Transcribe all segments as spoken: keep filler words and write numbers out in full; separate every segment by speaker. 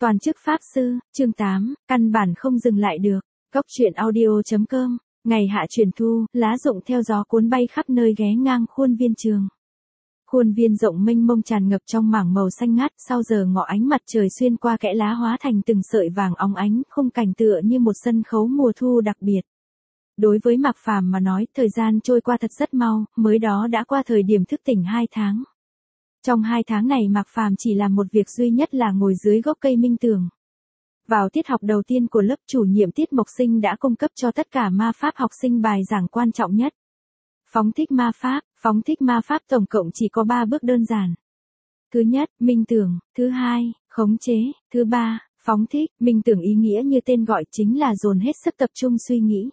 Speaker 1: Toàn chức Pháp Sư, chương tám, căn bản không dừng lại được. Góc truyện audio.com, ngày hạ chuyển thu, lá rụng theo gió cuốn bay khắp nơi ghé ngang khuôn viên trường. Khuôn viên rộng mênh mông tràn ngập trong mảng màu xanh ngát, sau giờ ngọ ánh mặt trời xuyên qua kẽ lá hóa thành từng sợi vàng óng ánh, khung cảnh tựa như một sân khấu mùa thu đặc biệt. Đối với Mạc Phàm mà nói, thời gian trôi qua thật rất mau, mới đó đã qua thời điểm thức tỉnh hai tháng. Trong hai tháng này Mạc Phàm chỉ làm một việc duy nhất là ngồi dưới gốc cây minh tường. Vào tiết học đầu tiên của lớp, chủ nhiệm Tiết Mộc Sinh đã cung cấp cho tất cả ma pháp học sinh bài giảng quan trọng nhất. Phóng thích ma pháp, phóng thích ma pháp tổng cộng chỉ có ba bước đơn giản. Thứ nhất, minh tưởng, thứ hai, khống chế, thứ ba, phóng thích. Minh tưởng ý nghĩa như tên gọi chính là dồn hết sức tập trung suy nghĩ.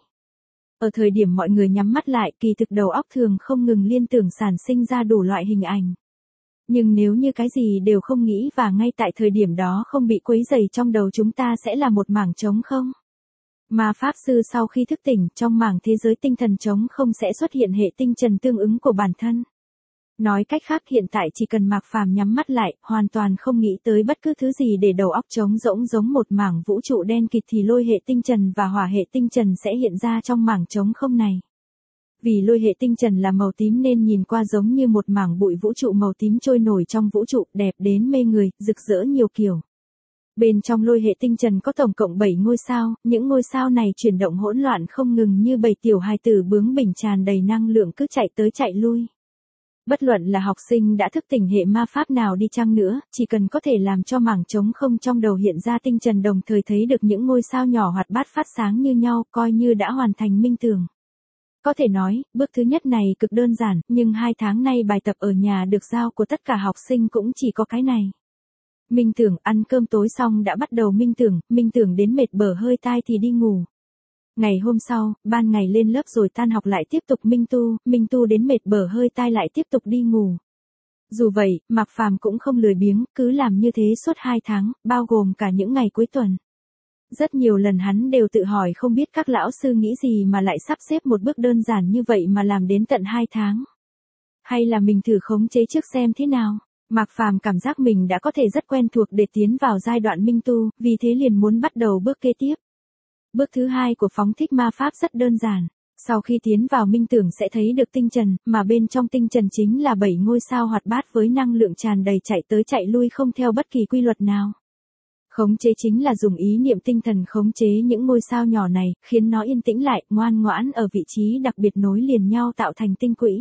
Speaker 1: Ở thời điểm mọi người nhắm mắt lại, kỳ thực đầu óc thường không ngừng liên tưởng sản sinh ra đủ loại hình ảnh. Nhưng nếu như cái gì đều không nghĩ và ngay tại thời điểm đó không bị quấy rầy, trong đầu chúng ta sẽ là một mảng trống không. Ma pháp sư sau khi thức tỉnh, trong mảng thế giới tinh thần trống không sẽ xuất hiện hệ tinh trần tương ứng của bản thân. Nói cách khác, hiện tại chỉ cần Mạc Phàm nhắm mắt lại, hoàn toàn không nghĩ tới bất cứ thứ gì để đầu óc trống rỗng giống một mảng vũ trụ đen kịt, thì lôi hệ tinh trần và hỏa hệ tinh trần sẽ hiện ra trong mảng trống không này. Vì lôi hệ tinh trần là màu tím nên nhìn qua giống như một mảng bụi vũ trụ màu tím trôi nổi trong vũ trụ, đẹp đến mê người, rực rỡ nhiều kiểu. Bên trong lôi hệ tinh trần có tổng cộng bảy ngôi sao, những ngôi sao này chuyển động hỗn loạn không ngừng như bầy tiểu hài tử bướng bỉnh tràn đầy năng lượng cứ chạy tới chạy lui. Bất luận là học sinh đã thức tỉnh hệ ma pháp nào đi chăng nữa, chỉ cần có thể làm cho mảng trống không trong đầu hiện ra tinh trần đồng thời thấy được những ngôi sao nhỏ hoạt bát phát sáng như nhau, coi như đã hoàn thành minh tưởng. Có thể nói, bước thứ nhất này cực đơn giản, nhưng hai tháng nay bài tập ở nhà được giao của tất cả học sinh cũng chỉ có cái này. Minh tưởng, ăn cơm tối xong đã bắt đầu minh tưởng, minh tưởng đến mệt bở hơi tai thì đi ngủ. Ngày hôm sau, ban ngày lên lớp rồi tan học lại tiếp tục minh tu, minh tu đến mệt bở hơi tai lại tiếp tục đi ngủ. Dù vậy, Mạc Phàm cũng không lười biếng, cứ làm như thế suốt hai tháng, bao gồm cả những ngày cuối tuần. Rất nhiều lần hắn đều tự hỏi không biết các lão sư nghĩ gì mà lại sắp xếp một bước đơn giản như vậy mà làm đến tận hai tháng. Hay là mình thử khống chế trước xem thế nào. Mạc Phàm cảm giác mình đã có thể rất quen thuộc để tiến vào giai đoạn minh tu, vì thế liền muốn bắt đầu bước kế tiếp. Bước thứ hai của phóng thích ma pháp rất đơn giản. Sau khi tiến vào minh tưởng sẽ thấy được tinh trần, mà bên trong tinh trần chính là bảy ngôi sao hoạt bát với năng lượng tràn đầy chạy tới chạy lui không theo bất kỳ quy luật nào. Khống chế chính là dùng ý niệm tinh thần khống chế những ngôi sao nhỏ này, khiến nó yên tĩnh lại, ngoan ngoãn ở vị trí đặc biệt nối liền nhau tạo thành tinh quỹ.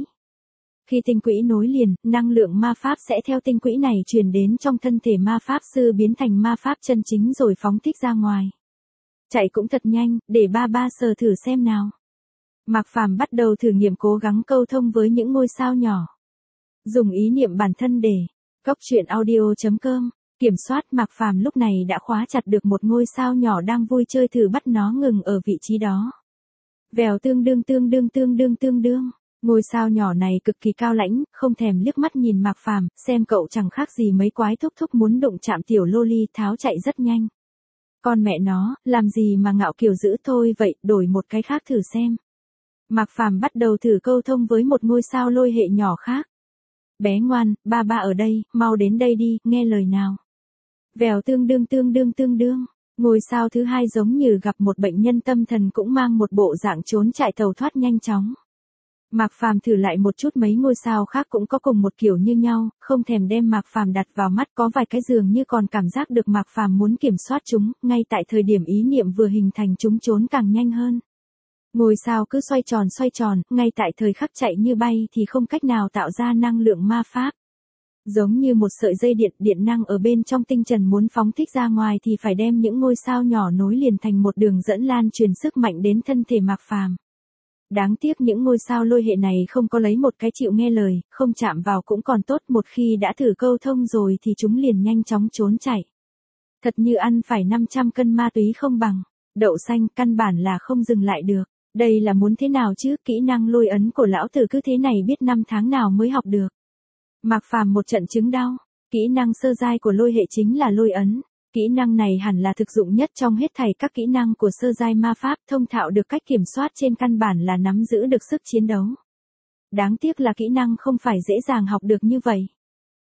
Speaker 1: Khi tinh quỹ nối liền, năng lượng ma pháp sẽ theo tinh quỹ này truyền đến trong thân thể ma pháp sư biến thành ma pháp chân chính rồi phóng thích ra ngoài. Chạy cũng thật nhanh, để ba ba sờ thử xem nào. Mạc Phàm bắt đầu thử nghiệm cố gắng câu thông với những ngôi sao nhỏ. Dùng ý niệm bản thân để. Góc truyện audio.com, kiểm soát. Mạc Phàm lúc này đã khóa chặt được một ngôi sao nhỏ đang vui chơi, thử bắt nó ngừng ở vị trí đó. Vèo, tương đương tương đương tương đương tương đương. Ngôi sao nhỏ này cực kỳ cao lãnh, không thèm liếc mắt nhìn Mạc Phàm, xem cậu chẳng khác gì mấy quái thúc thúc muốn đụng chạm tiểu loli, tháo chạy rất nhanh. Con mẹ nó, làm gì mà ngạo kiểu dữ, thôi vậy, đổi một cái khác thử xem. Mạc Phàm bắt đầu thử câu thông với một ngôi sao lôi hệ nhỏ khác. Bé ngoan, ba ba ở đây, mau đến đây đi, nghe lời nào. Vèo, tương đương tương đương tương đương. Ngôi sao thứ hai giống như gặp một bệnh nhân tâm thần cũng mang một bộ dạng trốn chạy tàu thoát nhanh chóng. Mạc Phàm thử lại một chút, mấy ngôi sao khác cũng có cùng một kiểu như nhau, không thèm đem Mạc Phàm đặt vào mắt, có vài cái dường như còn cảm giác được Mạc Phàm muốn kiểm soát chúng, ngay tại thời điểm ý niệm vừa hình thành chúng trốn càng nhanh hơn. Ngôi sao cứ xoay tròn xoay tròn, ngay tại thời khắc chạy như bay thì không cách nào tạo ra năng lượng ma pháp. Giống như một sợi dây điện, điện năng ở bên trong tinh trần muốn phóng thích ra ngoài thì phải đem những ngôi sao nhỏ nối liền thành một đường dẫn lan truyền sức mạnh đến thân thể Mạc Phàm. Đáng tiếc những ngôi sao lôi hệ này không có lấy một cái chịu nghe lời, không chạm vào cũng còn tốt, một khi đã thử câu thông rồi thì chúng liền nhanh chóng trốn chạy. Thật như ăn phải năm trăm cân ma túy không bằng. Đậu xanh, căn bản là không dừng lại được. Đây là muốn thế nào chứ, kỹ năng lôi ấn của lão tử cứ thế này biết năm tháng nào mới học được. Mạc Phàm một trận chứng đau. Kỹ năng sơ giai của lôi hệ chính là lôi ấn. Kỹ năng này hẳn là thực dụng nhất trong hết thảy các kỹ năng của sơ giai ma pháp, thông thạo được cách kiểm soát, trên căn bản là nắm giữ được sức chiến đấu. Đáng tiếc là kỹ năng không phải dễ dàng học được như vậy.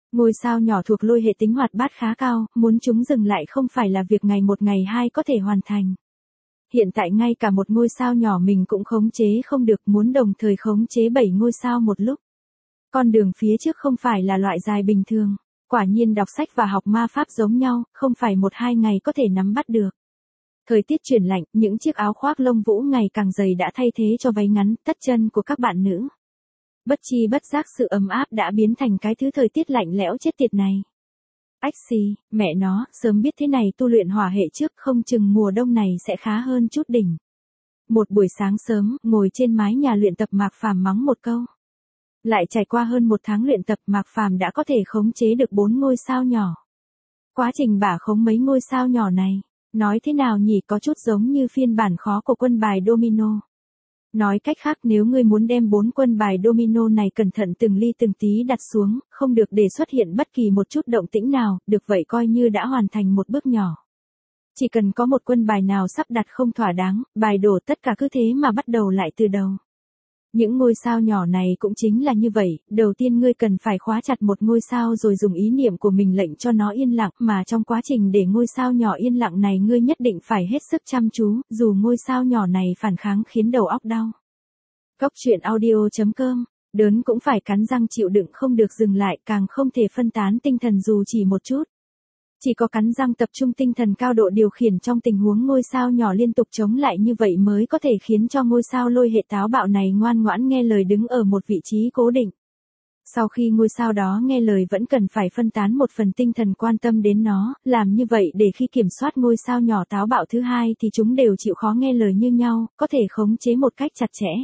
Speaker 1: Ngôi sao nhỏ thuộc lôi hệ tính hoạt bát khá cao, muốn chúng dừng lại không phải là việc ngày một ngày hai có thể hoàn thành. Hiện tại ngay cả một ngôi sao nhỏ mình cũng khống chế không được, muốn đồng thời khống chế bảy ngôi sao một lúc. Con đường phía trước không phải là loại dài bình thường. Quả nhiên đọc sách và học ma pháp giống nhau, không phải một hai ngày có thể nắm bắt được. Thời tiết chuyển lạnh, những chiếc áo khoác lông vũ ngày càng dày đã thay thế cho váy ngắn, tất chân của các bạn nữ. Bất chi bất giác sự ấm áp đã biến thành cái thứ thời tiết lạnh lẽo chết tiệt này. Ách xì, mẹ nó, sớm biết thế này tu luyện hỏa hệ trước, không chừng mùa đông này sẽ khá hơn chút đỉnh. Một buổi sáng sớm, ngồi trên mái nhà luyện tập Mạc Phàm mắng một câu. Lại trải qua hơn một tháng luyện tập, Mạc Phàm đã có thể khống chế được bốn ngôi sao nhỏ. Quá trình bả khống mấy ngôi sao nhỏ này, nói thế nào nhỉ, có chút giống như phiên bản khó của quân bài domino. Nói cách khác, nếu ngươi muốn đem bốn quân bài domino này cẩn thận từng ly từng tí đặt xuống, không được để xuất hiện bất kỳ một chút động tĩnh nào, được vậy coi như đã hoàn thành một bước nhỏ. Chỉ cần có một quân bài nào sắp đặt không thỏa đáng, bài đổ, tất cả cứ thế mà bắt đầu lại từ đầu. Những ngôi sao nhỏ này cũng chính là như vậy, đầu tiên ngươi cần phải khóa chặt một ngôi sao rồi dùng ý niệm của mình lệnh cho nó yên lặng, mà trong quá trình để ngôi sao nhỏ yên lặng này ngươi nhất định phải hết sức chăm chú, dù ngôi sao nhỏ này phản kháng khiến đầu óc đau. Góc truyện audio chấm com, đớn cũng phải cắn răng chịu đựng, không được dừng lại, càng không thể phân tán tinh thần dù chỉ một chút. Chỉ có cắn răng tập trung tinh thần cao độ điều khiển trong tình huống ngôi sao nhỏ liên tục chống lại như vậy mới có thể khiến cho ngôi sao lôi hệ táo bạo này ngoan ngoãn nghe lời đứng ở một vị trí cố định. Sau khi ngôi sao đó nghe lời vẫn cần phải phân tán một phần tinh thần quan tâm đến nó, làm như vậy để khi kiểm soát ngôi sao nhỏ táo bạo thứ hai thì chúng đều chịu khó nghe lời như nhau, có thể khống chế một cách chặt chẽ.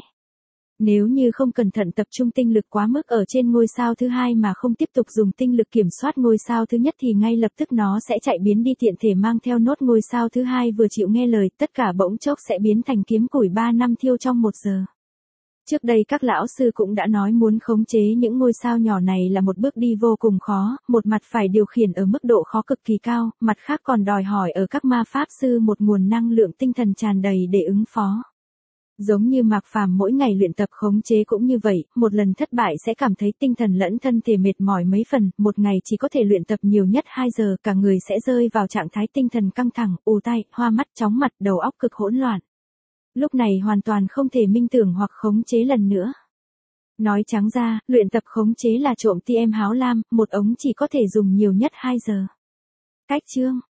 Speaker 1: Nếu như không cẩn thận tập trung tinh lực quá mức ở trên ngôi sao thứ hai mà không tiếp tục dùng tinh lực kiểm soát ngôi sao thứ nhất thì ngay lập tức nó sẽ chạy biến đi, tiện thể mang theo nốt ngôi sao thứ hai vừa chịu nghe lời, tất cả bỗng chốc sẽ biến thành kiếm củi ba năm thiêu trong một giờ. Trước đây các lão sư cũng đã nói muốn khống chế những ngôi sao nhỏ này là một bước đi vô cùng khó, một mặt phải điều khiển ở mức độ khó cực kỳ cao, mặt khác còn đòi hỏi ở các ma pháp sư một nguồn năng lượng tinh thần tràn đầy để ứng phó. Giống như Mạc Phàm mỗi ngày luyện tập khống chế cũng như vậy, một lần thất bại sẽ cảm thấy tinh thần lẫn thân thể mệt mỏi mấy phần, một ngày chỉ có thể luyện tập nhiều nhất hai giờ, cả người sẽ rơi vào trạng thái tinh thần căng thẳng, ù tai, hoa mắt, chóng mặt, đầu óc cực hỗn loạn. Lúc này hoàn toàn không thể minh tưởng hoặc khống chế lần nữa. Nói trắng ra, luyện tập khống chế là trộm ti em háo lam, một ống chỉ có thể dùng nhiều nhất hai giờ. Cách chương